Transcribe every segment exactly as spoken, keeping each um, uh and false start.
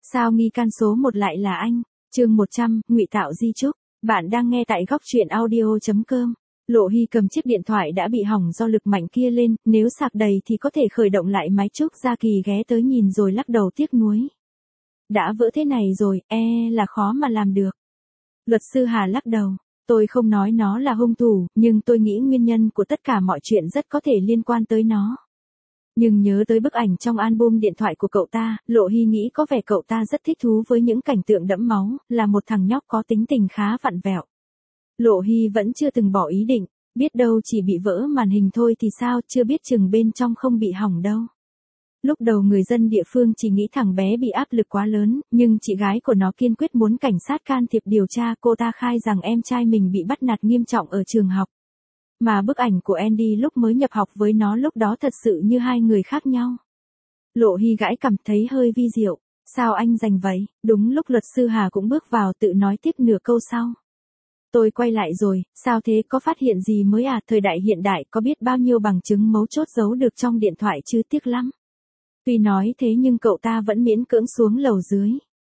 Sao nghi can số một lại là anh? Chương một trăm, ngụy tạo di chúc. Bạn đang nghe tại góc truyện audio chấm com. Lộ Hy cầm chiếc điện thoại đã bị hỏng do lực mạnh kia lên, nếu sạc đầy thì có thể khởi động lại máy. Trúc Gia Kỳ ghé tới nhìn rồi lắc đầu tiếc nuối. Đã vỡ thế này rồi, e là khó mà làm được. Luật sư Hà lắc đầu. Tôi không nói nó là hung thủ, nhưng tôi nghĩ nguyên nhân của tất cả mọi chuyện rất có thể liên quan tới nó. Nhưng nhớ tới bức ảnh trong album điện thoại của cậu ta, Lộ Hy nghĩ có vẻ cậu ta rất thích thú với những cảnh tượng đẫm máu, là một thằng nhóc có tính tình khá vặn vẹo. Lộ Hy vẫn chưa từng bỏ ý định, biết đâu chỉ bị vỡ màn hình thôi thì sao, chưa biết chừng bên trong không bị hỏng đâu. Lúc đầu người dân địa phương chỉ nghĩ thằng bé bị áp lực quá lớn, nhưng chị gái của nó kiên quyết muốn cảnh sát can thiệp điều tra. Cô ta khai rằng em trai mình bị bắt nạt nghiêm trọng ở trường học. Mà bức ảnh của Andy lúc mới nhập học với nó lúc đó thật sự như hai người khác nhau. Lộ Hy gãi cằm thấy hơi vi diệu. Sao anh giành vậy? Đúng lúc luật sư Hà cũng bước vào tự nói tiếp nửa câu sau. Tôi quay lại rồi, sao thế, có phát hiện gì mới à? Thời đại hiện đại có biết bao nhiêu bằng chứng mấu chốt giấu được trong điện thoại chứ, tiếc lắm. Tuy nói thế nhưng cậu ta vẫn miễn cưỡng xuống lầu dưới.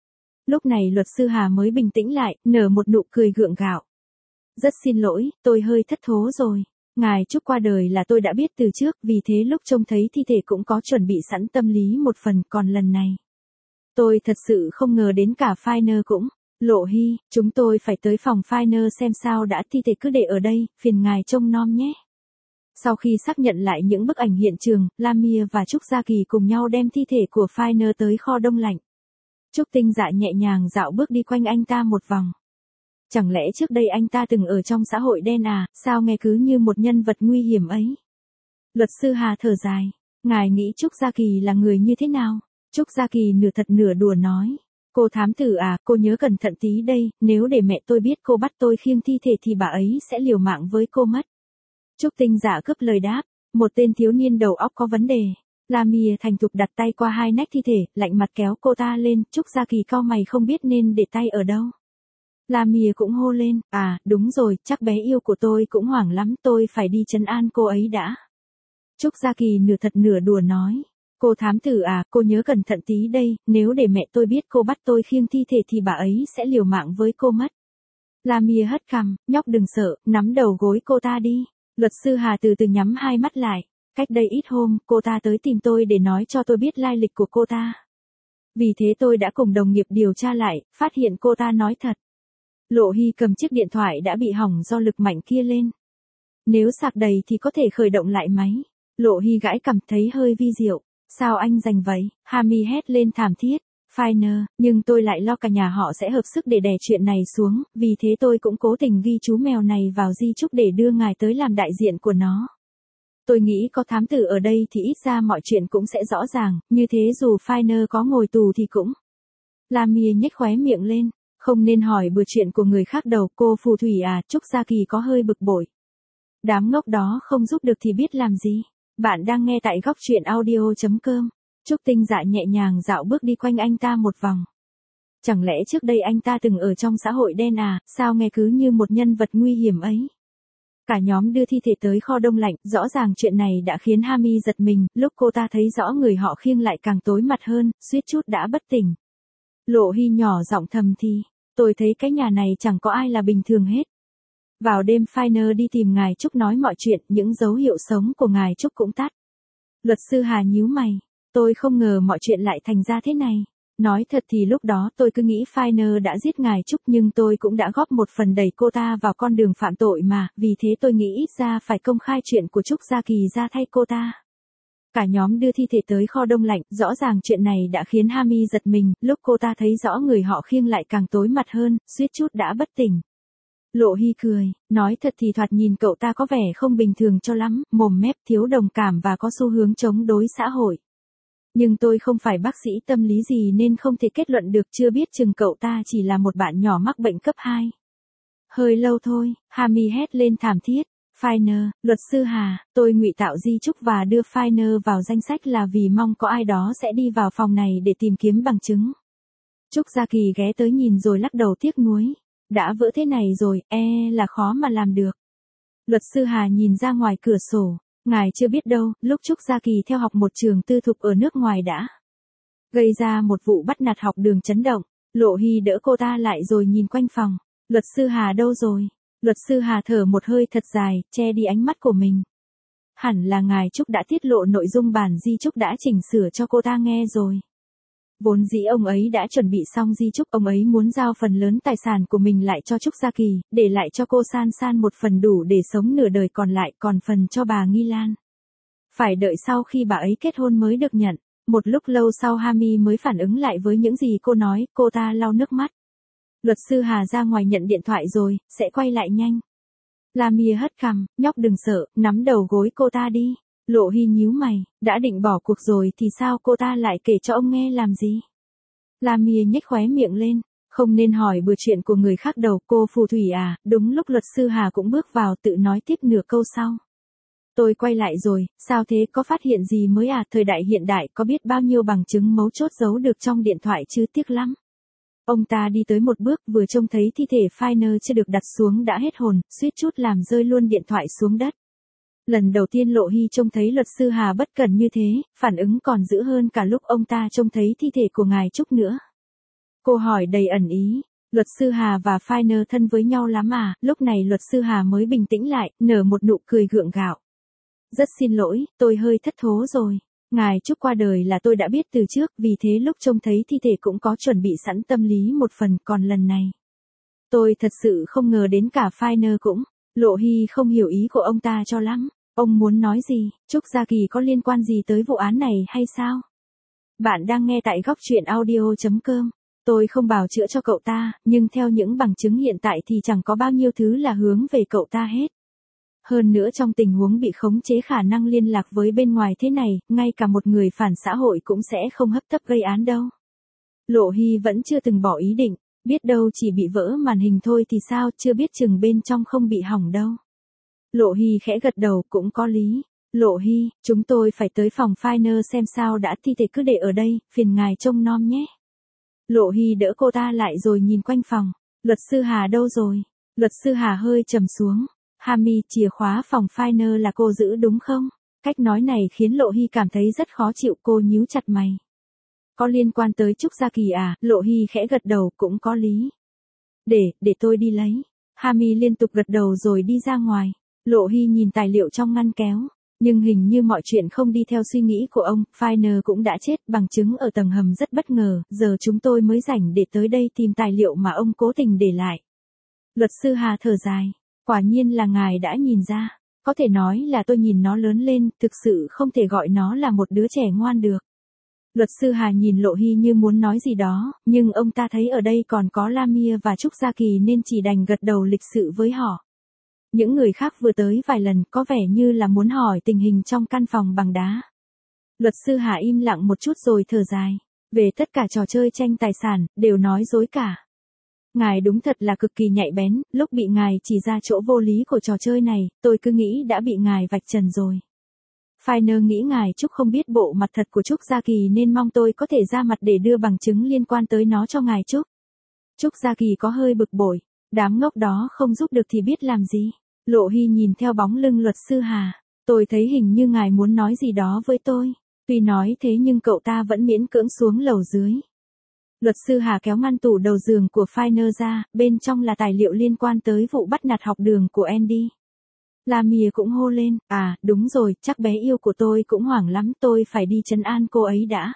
Lúc này luật sư Hà mới bình tĩnh lại, nở một nụ cười gượng gạo. Rất xin lỗi, tôi hơi thất thố rồi. Ngài Trúc qua đời là tôi đã biết từ trước, vì thế lúc trông thấy thi thể cũng có chuẩn bị sẵn tâm lý một phần, còn lần này. Tôi thật sự không ngờ đến cả Finer cũng. Lộ Hy, chúng tôi phải tới phòng Finer xem sao đã, thi thể cứ để ở đây, phiền ngài trông nom nhé. Sau khi xác nhận lại những bức ảnh hiện trường, Lamia và Trúc Gia Kỳ cùng nhau đem thi thể của Finer tới kho đông lạnh. Trúc Tinh Dạ nhẹ nhàng dạo bước đi quanh anh ta một vòng. Chẳng lẽ trước đây anh ta từng ở trong xã hội đen à, sao nghe cứ như một nhân vật nguy hiểm ấy. Luật sư Hà thở dài. Ngài nghĩ Trúc Gia Kỳ là người như thế nào? Trúc Gia Kỳ nửa thật nửa đùa nói. Cô thám tử à, cô nhớ cẩn thận tí đây, nếu để mẹ tôi biết cô bắt tôi khiêng thi thể thì bà ấy sẽ liều mạng với cô mất. Trúc Tinh Dạ cướp lời đáp. Một tên thiếu niên đầu óc có vấn đề. Lamia thành thục đặt tay qua hai nách thi thể, lạnh mặt kéo cô ta lên. Trúc Gia Kỳ cau mày không biết nên để tay ở đâu. Lamia cũng hô lên, à, đúng rồi, chắc bé yêu của tôi cũng hoảng lắm, tôi phải đi trấn an cô ấy đã. Trúc Gia Kỳ nửa thật nửa đùa nói, cô thám tử à, cô nhớ cẩn thận tí đây, nếu để mẹ tôi biết cô bắt tôi khiêng thi thể thì bà ấy sẽ liều mạng với cô mất. Lamia hất cằm, nhóc đừng sợ, nắm đầu gối cô ta đi. Luật sư Hà từ từ nhắm hai mắt lại, cách đây ít hôm, cô ta tới tìm tôi để nói cho tôi biết lai lịch của cô ta. Vì thế tôi đã cùng đồng nghiệp điều tra lại, phát hiện cô ta nói thật. Lộ Hy cầm chiếc điện thoại đã bị hỏng do lực mạnh kia lên. Nếu sạc đầy thì có thể khởi động lại máy. Lộ Hy gãi cằm thấy hơi vi diệu. Sao anh giành vậy? Hami hét lên thảm thiết. Finer, nhưng tôi lại lo cả nhà họ sẽ hợp sức để đè chuyện này xuống, vì thế tôi cũng cố tình ghi chú mèo này vào di chúc để đưa ngài tới làm đại diện của nó. Tôi nghĩ có thám tử ở đây thì ít ra mọi chuyện cũng sẽ rõ ràng, như thế dù Finer có ngồi tù thì cũng. Lamia nhếch khóe miệng lên. Không nên hỏi bừa chuyện của người khác đâu, cô phù thủy à. Trúc Gia Kỳ có hơi bực bội. Đám ngốc đó không giúp được thì biết làm gì. Bạn đang nghe tại góc truyện audio chấm com. Trúc Tinh Dạ nhẹ nhàng dạo bước đi quanh anh ta một vòng. Chẳng lẽ trước đây anh ta từng ở trong xã hội đen à, sao nghe cứ như một nhân vật nguy hiểm ấy. Cả nhóm đưa thi thể tới kho đông lạnh, rõ ràng chuyện này đã khiến Hami giật mình, lúc cô ta thấy rõ người họ khiêng lại càng tối mặt hơn, suýt chút đã bất tỉnh. Lộ Hy nhỏ giọng thầm thì. Tôi thấy cái nhà này chẳng có ai là bình thường hết. Vào đêm Finer đi tìm ngài Trúc nói mọi chuyện, những dấu hiệu sống của ngài Trúc cũng tắt. Luật sư Hà nhíu mày. Tôi không ngờ mọi chuyện lại thành ra thế này. Nói thật thì lúc đó tôi cứ nghĩ Finer đã giết ngài Trúc, nhưng tôi cũng đã góp một phần đẩy cô ta vào con đường phạm tội mà, vì thế tôi nghĩ ít ra phải công khai chuyện của Trúc Gia Kỳ ra thay cô ta. Cả nhóm đưa thi thể tới kho đông lạnh, rõ ràng chuyện này đã khiến Hami giật mình, lúc cô ta thấy rõ người họ khiêng lại càng tối mặt hơn, suýt chút đã bất tỉnh. Lộ Hy cười, nói thật thì thoạt nhìn cậu ta có vẻ không bình thường cho lắm, mồm mép thiếu đồng cảm và có xu hướng chống đối xã hội. Nhưng tôi không phải bác sĩ tâm lý gì nên không thể kết luận được, chưa biết chừng cậu ta chỉ là một bạn nhỏ mắc bệnh cấp hai. Hơi lâu thôi, Hami hét lên thảm thiết. Finer, luật sư Hà, tôi ngụy tạo di chúc và đưa Finer vào danh sách là vì mong có ai đó sẽ đi vào phòng này để tìm kiếm bằng chứng. Trúc Gia Kỳ ghé tới nhìn rồi lắc đầu tiếc nuối. Đã vỡ thế này rồi, e là khó mà làm được. Luật sư Hà nhìn ra ngoài cửa sổ. Ngài chưa biết đâu, lúc Trúc Gia Kỳ theo học một trường tư thục ở nước ngoài đã gây ra một vụ bắt nạt học đường chấn động. Lộ Hy đỡ cô ta lại rồi nhìn quanh phòng. Luật sư Hà đâu rồi? Luật sư Hà thở một hơi thật dài, che đi ánh mắt của mình. Hẳn là ngài Trúc đã tiết lộ nội dung bản di chúc đã chỉnh sửa cho cô ta nghe rồi. Vốn dĩ ông ấy đã chuẩn bị xong di chúc, ông ấy muốn giao phần lớn tài sản của mình lại cho Trúc Gia Kỳ, để lại cho cô San San một phần đủ để sống nửa đời còn lại, còn phần cho bà Nghi Lan. Phải đợi sau khi bà ấy kết hôn mới được nhận. Một lúc lâu sau Hami mới phản ứng lại với những gì cô nói, cô ta lau nước mắt. Luật sư Hà ra ngoài nhận điện thoại rồi, sẽ quay lại nhanh. Lamia hất cằm, nhóc đừng sợ, nắm đầu gối cô ta đi. Lộ Hy nhíu mày, đã định bỏ cuộc rồi thì sao cô ta lại kể cho ông nghe làm gì? Lamia nhếch khóe miệng lên, không nên hỏi bừa chuyện của người khác đâu, cô phù thủy à. Đúng lúc luật sư Hà cũng bước vào tự nói tiếp nửa câu sau. Tôi quay lại rồi, sao thế, có phát hiện gì mới à? Thời đại hiện đại có biết bao nhiêu bằng chứng mấu chốt giấu được trong điện thoại chứ, tiếc lắm. Ông ta đi tới một bước, vừa trông thấy thi thể Finer chưa được đặt xuống đã hết hồn, suýt chút làm rơi luôn điện thoại xuống đất. Lần đầu tiên Lộ Hy trông thấy luật sư Hà bất cẩn như thế, phản ứng còn dữ hơn cả lúc ông ta trông thấy thi thể của ngài Trúc nữa. Cô hỏi đầy ẩn ý, luật sư Hà và Finer thân với nhau lắm à? Lúc này luật sư Hà mới bình tĩnh lại, nở một nụ cười gượng gạo. Rất xin lỗi, tôi hơi thất thố rồi. Ngài Trúc qua đời là tôi đã biết từ trước, vì thế lúc trông thấy thi thể cũng có chuẩn bị sẵn tâm lý một phần, còn lần này. Tôi thật sự không ngờ đến cả Finer cũng. Lộ Hy không hiểu ý của ông ta cho lắm. Ông muốn nói gì? Trúc Gia Kỳ có liên quan gì tới vụ án này hay sao? Bạn đang nghe tại góc truyện audio chấm com. Tôi không bào chữa cho cậu ta, nhưng theo những bằng chứng hiện tại thì chẳng có bao nhiêu thứ là hướng về cậu ta hết. Hơn nữa trong tình huống bị khống chế khả năng liên lạc với bên ngoài thế này, ngay cả một người phản xã hội cũng sẽ không hấp tấp gây án đâu. Lộ Hy vẫn chưa từng bỏ ý định, biết đâu chỉ bị vỡ màn hình thôi thì sao, chưa biết chừng bên trong không bị hỏng đâu. Lộ Hy khẽ gật đầu, cũng có lý. Lộ Hy, chúng tôi phải tới phòng Finer xem sao đã, thi thể cứ để ở đây, phiền ngài trông nom nhé. Lộ Hy đỡ cô ta lại rồi nhìn quanh phòng. Luật sư Hà đâu rồi? Luật sư Hà hơi trầm xuống. Hami, chìa khóa phòng Finer là cô giữ đúng không? Cách nói này khiến Lộ Hy cảm thấy rất khó chịu, cô nhíu chặt mày. Có liên quan tới Trúc Gia Kỳ à? Lộ Hy khẽ gật đầu, cũng có lý. Để, để tôi đi lấy. Hami liên tục gật đầu rồi đi ra ngoài. Lộ Hy nhìn tài liệu trong ngăn kéo. Nhưng hình như mọi chuyện không đi theo suy nghĩ của ông, Finer cũng đã chết, bằng chứng ở tầng hầm rất bất ngờ, giờ chúng tôi mới rảnh để tới đây tìm tài liệu mà ông cố tình để lại. Luật sư Hà thở dài. Quả nhiên là ngài đã nhìn ra. Có thể nói là tôi nhìn nó lớn lên, thực sự không thể gọi nó là một đứa trẻ ngoan được. Luật sư Hà nhìn Lộ Hy như muốn nói gì đó, nhưng ông ta thấy ở đây còn có Lamia và Trúc Gia Kỳ nên chỉ đành gật đầu lịch sự với họ. Những người khác vừa tới vài lần có vẻ như là muốn hỏi tình hình trong căn phòng bằng đá. Luật sư Hà im lặng một chút rồi thở dài. Về tất cả trò chơi tranh tài sản, đều nói dối cả. Ngài đúng thật là cực kỳ nhạy bén, lúc bị ngài chỉ ra chỗ vô lý của trò chơi này, tôi cứ nghĩ đã bị ngài vạch trần rồi. Finer nghĩ ngài Trúc không biết bộ mặt thật của Trúc Gia Kỳ nên mong tôi có thể ra mặt để đưa bằng chứng liên quan tới nó cho ngài Trúc. Trúc Gia Kỳ có hơi bực bội, đám ngốc đó không giúp được thì biết làm gì. Lộ Hy nhìn theo bóng lưng luật sư Hà, tôi thấy hình như ngài muốn nói gì đó với tôi. Tuy nói thế nhưng cậu ta vẫn miễn cưỡng xuống lầu dưới. Luật sư Hà kéo ngăn tủ đầu giường của Finer ra, bên trong là tài liệu liên quan tới vụ bắt nạt học đường của Andy. Lamia cũng hô lên, à, đúng rồi, chắc bé yêu của tôi cũng hoảng lắm, tôi phải đi trấn an cô ấy đã.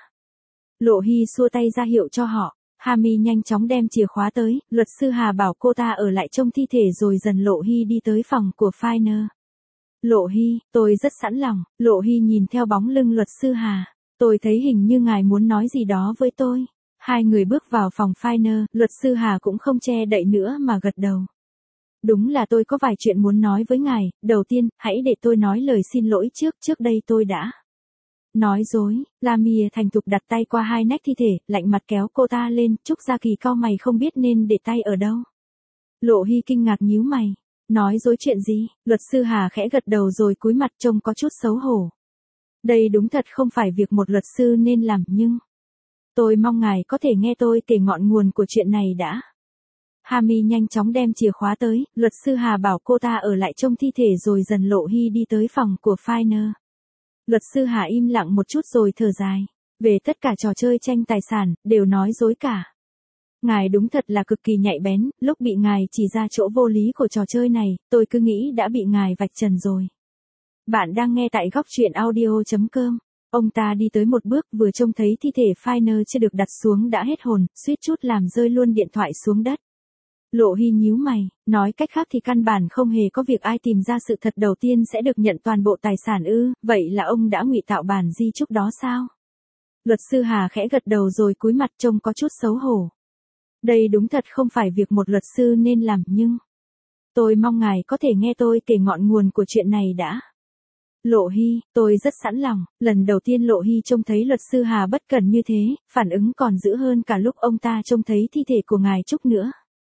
Lộ Hy xua tay ra hiệu cho họ, Hami nhanh chóng đem chìa khóa tới, luật sư Hà bảo cô ta ở lại trông thi thể rồi dần Lộ Hy đi tới phòng của Finer. Lộ Hy, tôi rất sẵn lòng. Lộ Hy nhìn theo bóng lưng luật sư Hà, tôi thấy hình như ngài muốn nói gì đó với tôi. Hai người bước vào phòng Finer, luật sư Hà cũng không che đậy nữa mà gật đầu. Đúng là tôi có vài chuyện muốn nói với ngài, đầu tiên, hãy để tôi nói lời xin lỗi trước, trước đây tôi đã nói dối. Lamia thành thục đặt tay qua hai nách thi thể, lạnh mặt kéo cô ta lên, Trúc Gia Kỳ cau mày không biết nên để tay ở đâu. Lộ Hy kinh ngạc nhíu mày, nói dối chuyện gì? Luật sư Hà khẽ gật đầu rồi cúi mặt trông có chút xấu hổ. Đây đúng thật không phải việc một luật sư nên làm, nhưng tôi mong ngài có thể nghe tôi kể ngọn nguồn của chuyện này đã. Hami nhanh chóng đem chìa khóa tới, luật sư Hà bảo cô ta ở lại trông thi thể rồi dần Lộ Hy đi tới phòng của Finer. Luật sư Hà im lặng một chút rồi thở dài. Về tất cả trò chơi tranh tài sản, đều nói dối cả. Ngài đúng thật là cực kỳ nhạy bén, lúc bị ngài chỉ ra chỗ vô lý của trò chơi này, tôi cứ nghĩ đã bị ngài vạch trần rồi. Bạn đang nghe tại góc truyện audio.com. Ông ta đi tới một bước vừa trông thấy thi thể Finer chưa được đặt xuống đã hết hồn, suýt chút làm rơi luôn điện thoại xuống đất. Lộ Hy nhíu mày, nói cách khác thì căn bản không hề có việc ai tìm ra sự thật đầu tiên sẽ được nhận toàn bộ tài sản ư, vậy là ông đã ngụy tạo bản di chúc đó sao? Luật sư Hà khẽ gật đầu rồi cúi mặt trông có chút xấu hổ. Đây đúng thật không phải việc một luật sư nên làm nhưng... Tôi mong ngài có thể nghe tôi kể ngọn nguồn của chuyện này đã. Lộ Hy, tôi rất sẵn lòng, lần đầu tiên Lộ Hy trông thấy luật sư Hà bất cẩn như thế, phản ứng còn dữ hơn cả lúc ông ta trông thấy thi thể của ngài Trúc nữa.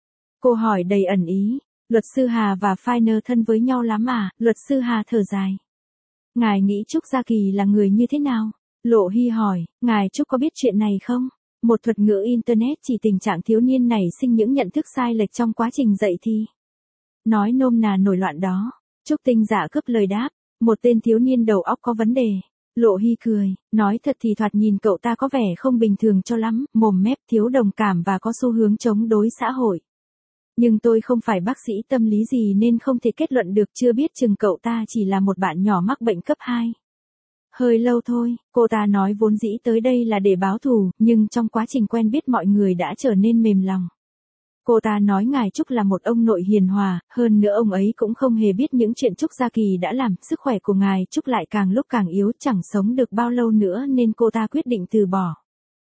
Cô hỏi đầy ẩn ý, luật sư Hà và Finer thân với nhau lắm à, luật sư Hà thở dài. Ngài nghĩ Trúc Gia Kỳ là người như thế nào? Lộ Hy hỏi, ngài Trúc có biết chuyện này không? Một thuật ngữ Internet chỉ tình trạng thiếu niên này sinh những nhận thức sai lệch trong quá trình dạy thi. Nói nôm na nổi loạn đó. Trúc Tinh Dạ cướp lời đáp, một tên thiếu niên đầu óc có vấn đề. Lộ Hy cười, nói thật thì thoạt nhìn cậu ta có vẻ không bình thường cho lắm, mồm mép thiếu đồng cảm và có xu hướng chống đối xã hội. Nhưng tôi không phải bác sĩ tâm lý gì nên không thể kết luận được, chưa biết chừng cậu ta chỉ là một bạn nhỏ mắc bệnh cấp hai. Hơi lâu thôi, cô ta nói vốn dĩ tới đây là để báo thù, nhưng trong quá trình quen biết mọi người đã trở nên mềm lòng. Cô ta nói ngài Trúc là một ông nội hiền hòa, hơn nữa ông ấy cũng không hề biết những chuyện Trúc Gia Kỳ đã làm, sức khỏe của ngài Trúc lại càng lúc càng yếu, chẳng sống được bao lâu nữa nên cô ta quyết định từ bỏ.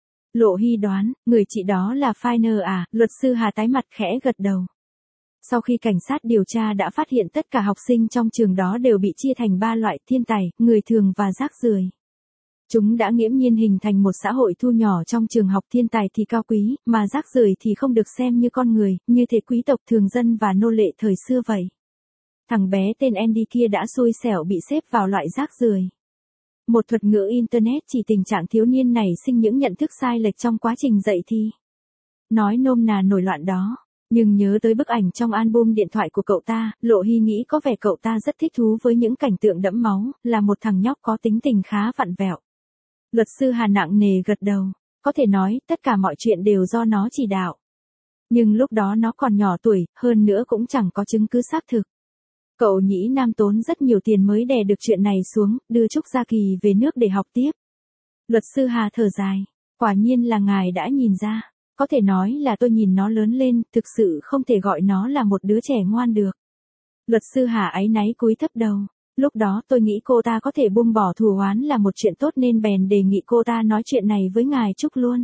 Lộ Hy đoán, người chị đó là Finer à, luật sư Hà tái mặt khẽ gật đầu. Sau khi cảnh sát điều tra đã phát hiện tất cả học sinh trong trường đó đều bị chia thành ba loại: thiên tài, người thường và rác rưởi. Chúng đã nghiễm nhiên hình thành một xã hội thu nhỏ trong trường học. Thiên tài thì cao quý, mà rác rưởi thì không được xem như con người, như thể quý tộc thường dân và nô lệ thời xưa vậy. Thằng bé tên Andy kia đã xui xẻo bị xếp vào loại rác rưởi. Một thuật ngữ Internet chỉ tình trạng thiếu niên này sinh những nhận thức sai lệch trong quá trình dạy thi. Nói nôm na nổi loạn đó. Nhưng nhớ tới bức ảnh trong album điện thoại của cậu ta, Lộ Hy nghĩ có vẻ cậu ta rất thích thú với những cảnh tượng đẫm máu, là một thằng nhóc có tính tình khá vặn vẹo. Luật sư Hà nặng nề gật đầu, có thể nói tất cả mọi chuyện đều do nó chỉ đạo. Nhưng lúc đó nó còn nhỏ tuổi, hơn nữa cũng chẳng có chứng cứ xác thực. Cậu Nhĩ Nam tốn rất nhiều tiền mới đè được chuyện này xuống, đưa Trúc Gia Kỳ về nước để học tiếp. Luật sư Hà thở dài, quả nhiên là ngài đã nhìn ra. Có thể nói là tôi nhìn nó lớn lên, thực sự không thể gọi nó là một đứa trẻ ngoan được. Luật sư Hà áy náy cúi thấp đầu. Lúc đó tôi nghĩ cô ta có thể buông bỏ thù oán là một chuyện tốt nên bèn đề nghị cô ta nói chuyện này với ngài Trúc luôn.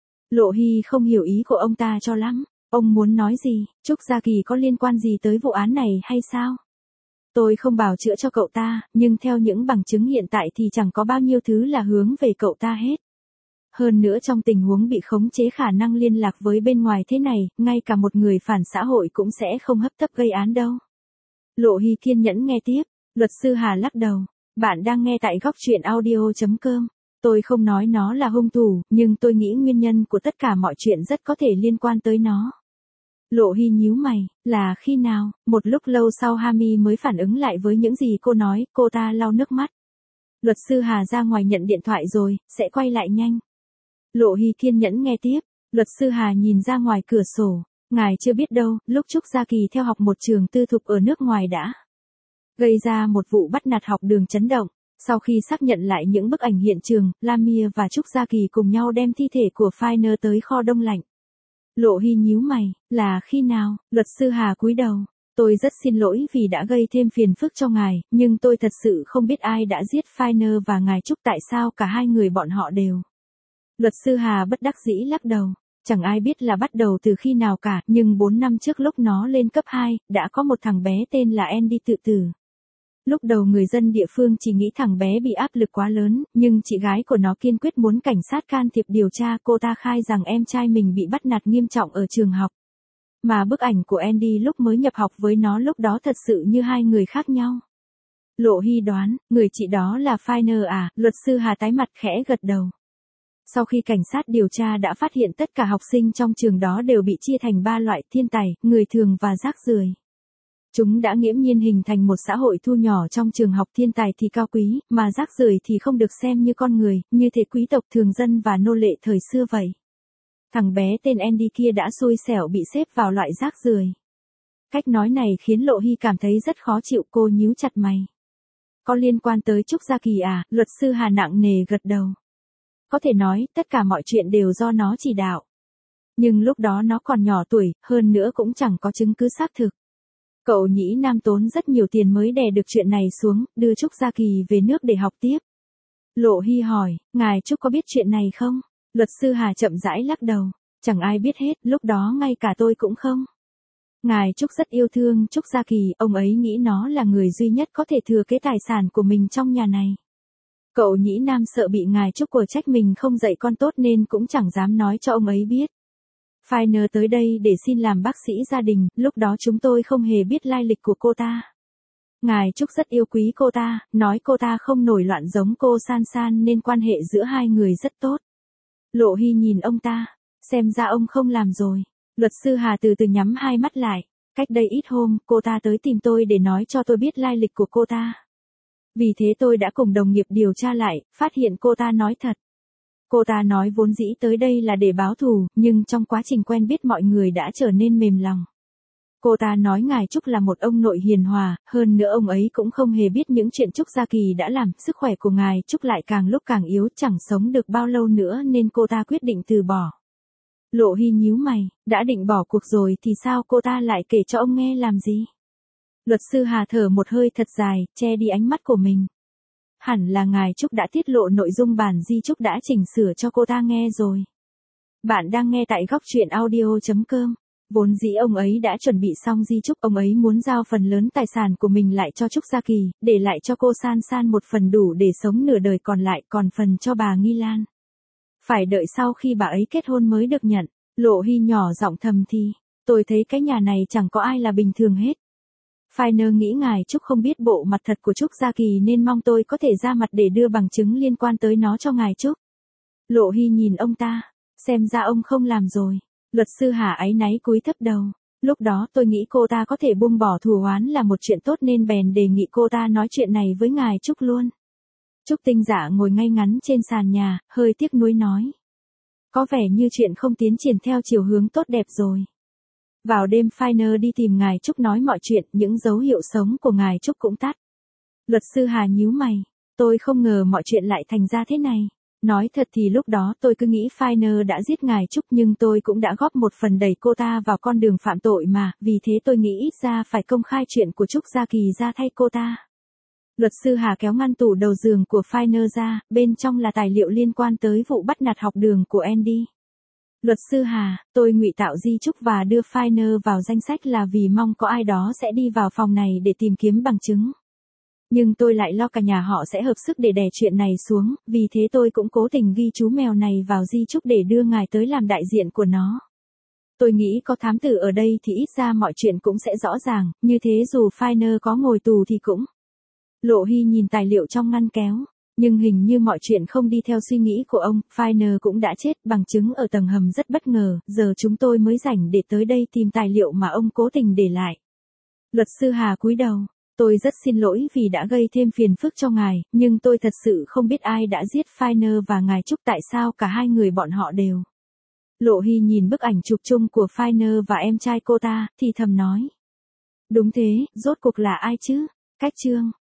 Lộ Hy không hiểu ý của ông ta cho lắm. Ông muốn nói gì? Trúc Gia Kỳ có liên quan gì tới vụ án này hay sao? Tôi không bào chữa cho cậu ta, nhưng theo những bằng chứng hiện tại thì chẳng có bao nhiêu thứ là hướng về cậu ta hết. Hơn nữa trong tình huống bị khống chế khả năng liên lạc với bên ngoài thế này, ngay cả một người phản xã hội cũng sẽ không hấp tấp gây án đâu. Lộ Hy kiên nhẫn nghe tiếp, luật sư Hà lắc đầu. Bạn đang nghe tại góc truyện audio.com. Tôi không nói nó là hung thủ, nhưng tôi nghĩ nguyên nhân của tất cả mọi chuyện rất có thể liên quan tới nó. Lộ Hy nhíu mày, là khi nào? Một lúc lâu sau Hami mới phản ứng lại với những gì cô nói, cô ta lau nước mắt. Luật sư Hà ra ngoài nhận điện thoại rồi, sẽ quay lại nhanh. Lộ Hy kiên nhẫn nghe tiếp, luật sư Hà nhìn ra ngoài cửa sổ, ngài chưa biết đâu, lúc Trúc Gia Kỳ theo học một trường tư thục ở nước ngoài đã gây ra một vụ bắt nạt học đường chấn động. Sau khi xác nhận lại những bức ảnh hiện trường, Lamia và Trúc Gia Kỳ cùng nhau đem thi thể của Finer tới kho đông lạnh. Lộ Hy nhíu mày, là khi nào? Luật sư Hà cúi đầu, tôi rất xin lỗi vì đã gây thêm phiền phức cho ngài, nhưng tôi thật sự không biết ai đã giết Finer và ngài Trúc, tại sao cả hai người bọn họ đều. Luật sư Hà bất đắc dĩ lắc đầu, chẳng ai biết là bắt đầu từ khi nào cả, nhưng bốn năm trước lúc nó lên cấp hai, đã có một thằng bé tên là Andy tự tử. Lúc đầu người dân địa phương chỉ nghĩ thằng bé bị áp lực quá lớn, nhưng chị gái của nó kiên quyết muốn cảnh sát can thiệp điều tra. Cô ta khai rằng em trai mình bị bắt nạt nghiêm trọng ở trường học. Mà bức ảnh của Andy lúc mới nhập học với nó lúc đó thật sự như hai người khác nhau. Lộ Hy đoán, người chị đó là Finer à, luật sư Hà tái mặt khẽ gật đầu. Sau khi cảnh sát điều tra đã phát hiện tất cả học sinh trong trường đó đều bị chia thành ba loại: thiên tài, người thường và rác rưởi. Chúng đã nghiễm nhiên hình thành một xã hội thu nhỏ trong trường học, thiên tài thì cao quý, mà rác rưởi thì không được xem như con người, như thế quý tộc thường dân và nô lệ thời xưa vậy. Thằng bé tên Andy kia đã xui xẻo bị xếp vào loại rác rưởi. Cách nói này khiến Lộ Hy cảm thấy rất khó chịu, cô nhíu chặt mày. Có liên quan tới Trúc Gia Kỳ à? Luật sư Hà nặng nề gật đầu. Có thể nói, tất cả mọi chuyện đều do nó chỉ đạo. Nhưng lúc đó nó còn nhỏ tuổi, hơn nữa cũng chẳng có chứng cứ xác thực. Cậu Nhĩ Nam tốn rất nhiều tiền mới đè được chuyện này xuống, đưa Trúc Gia Kỳ về nước để học tiếp. Lộ Hy hỏi, ngài Trúc có biết chuyện này không? Luật sư Hà chậm rãi lắc đầu. Chẳng ai biết hết, lúc đó ngay cả tôi cũng không. Ngài Trúc rất yêu thương Trúc Gia Kỳ, ông ấy nghĩ nó là người duy nhất có thể thừa kế tài sản của mình trong nhà này. Cậu Nhĩ Nam sợ bị ngài Trúc của trách mình không dạy con tốt nên cũng chẳng dám nói cho ông ấy biết. Finer tới đây để xin làm bác sĩ gia đình, lúc đó chúng tôi không hề biết lai lịch của cô ta. Ngài Trúc rất yêu quý cô ta, nói cô ta không nổi loạn giống cô San San nên quan hệ giữa hai người rất tốt. Lộ Hy nhìn ông ta, xem ra ông không làm rồi. Luật sư Hà từ từ nhắm hai mắt lại. Cách đây ít hôm, cô ta tới tìm tôi để nói cho tôi biết lai lịch của cô ta. Vì thế tôi đã cùng đồng nghiệp điều tra lại, phát hiện cô ta nói thật. Cô ta nói vốn dĩ tới đây là để báo thù, nhưng trong quá trình quen biết mọi người đã trở nên mềm lòng. Cô ta nói ngài Trúc là một ông nội hiền hòa, hơn nữa ông ấy cũng không hề biết những chuyện Trúc Gia Kỳ đã làm, sức khỏe của ngài Trúc lại càng lúc càng yếu, chẳng sống được bao lâu nữa nên cô ta quyết định từ bỏ. Lộ Hy nhíu mày, đã định bỏ cuộc rồi thì sao cô ta lại kể cho ông nghe làm gì? Luật sư Hà thở một hơi thật dài, che đi ánh mắt của mình. Hẳn là ngài Trúc đã tiết lộ nội dung bản di chúc đã chỉnh sửa cho cô ta nghe rồi. Bạn đang nghe tại góc truyện audio chấm com. Vốn dĩ ông ấy đã chuẩn bị xong di chúc, ông ấy muốn giao phần lớn tài sản của mình lại cho Trúc Gia Kỳ, để lại cho cô San San một phần đủ để sống nửa đời còn lại, còn phần cho bà Nghi Lan. Phải đợi sau khi bà ấy kết hôn mới được nhận. Lộ Hy nhỏ giọng thầm thì, tôi thấy cái nhà này chẳng có ai là bình thường hết. Finer nghĩ ngài Trúc không biết bộ mặt thật của Trúc Gia Kỳ nên mong tôi có thể ra mặt để đưa bằng chứng liên quan tới nó cho ngài Trúc. Lộ Hy nhìn ông ta, xem ra ông không làm rồi. Luật sư Hà áy náy cúi thấp đầu. Lúc đó tôi nghĩ cô ta có thể buông bỏ thù oán là một chuyện tốt nên bèn đề nghị cô ta nói chuyện này với ngài Trúc luôn. Trúc Tinh Dạ ngồi ngay ngắn trên sàn nhà, hơi tiếc nuối nói. Có vẻ như chuyện không tiến triển theo chiều hướng tốt đẹp rồi. Vào đêm Finer đi tìm ngài Trúc nói mọi chuyện, những dấu hiệu sống của ngài Trúc cũng tắt. Luật sư Hà nhíu mày, tôi không ngờ mọi chuyện lại thành ra thế này. Nói thật thì lúc đó tôi cứ nghĩ Finer đã giết ngài Trúc nhưng tôi cũng đã góp một phần đẩy cô ta vào con đường phạm tội mà, vì thế tôi nghĩ ít ra phải công khai chuyện của Trúc Gia Kỳ ra thay cô ta. Luật sư Hà kéo ngăn tủ đầu giường của Finer ra, bên trong là tài liệu liên quan tới vụ bắt nạt học đường của Andy. Luật sư Hà, tôi ngụy tạo di chúc và đưa Finer vào danh sách là vì mong có ai đó sẽ đi vào phòng này để tìm kiếm bằng chứng. Nhưng tôi lại lo cả nhà họ sẽ hợp sức để đè chuyện này xuống, vì thế tôi cũng cố tình ghi chú mèo này vào di chúc để đưa ngài tới làm đại diện của nó. Tôi nghĩ có thám tử ở đây thì ít ra mọi chuyện cũng sẽ rõ ràng, như thế dù Finer có ngồi tù thì cũng. Lộ Hy nhìn tài liệu trong ngăn kéo, nhưng hình như mọi chuyện không đi theo suy nghĩ của ông, Finer cũng đã chết, bằng chứng ở tầng hầm rất bất ngờ, giờ chúng tôi mới rảnh để tới đây tìm tài liệu mà ông cố tình để lại. Luật sư Hà cúi đầu, tôi rất xin lỗi vì đã gây thêm phiền phức cho ngài, nhưng tôi thật sự không biết ai đã giết Finer và ngài Trúc, tại sao cả hai người bọn họ đều. Lộ Hy nhìn bức ảnh chụp chung của Finer và em trai cô ta, thì thầm nói. Đúng thế, rốt cuộc là ai chứ? Cách chương.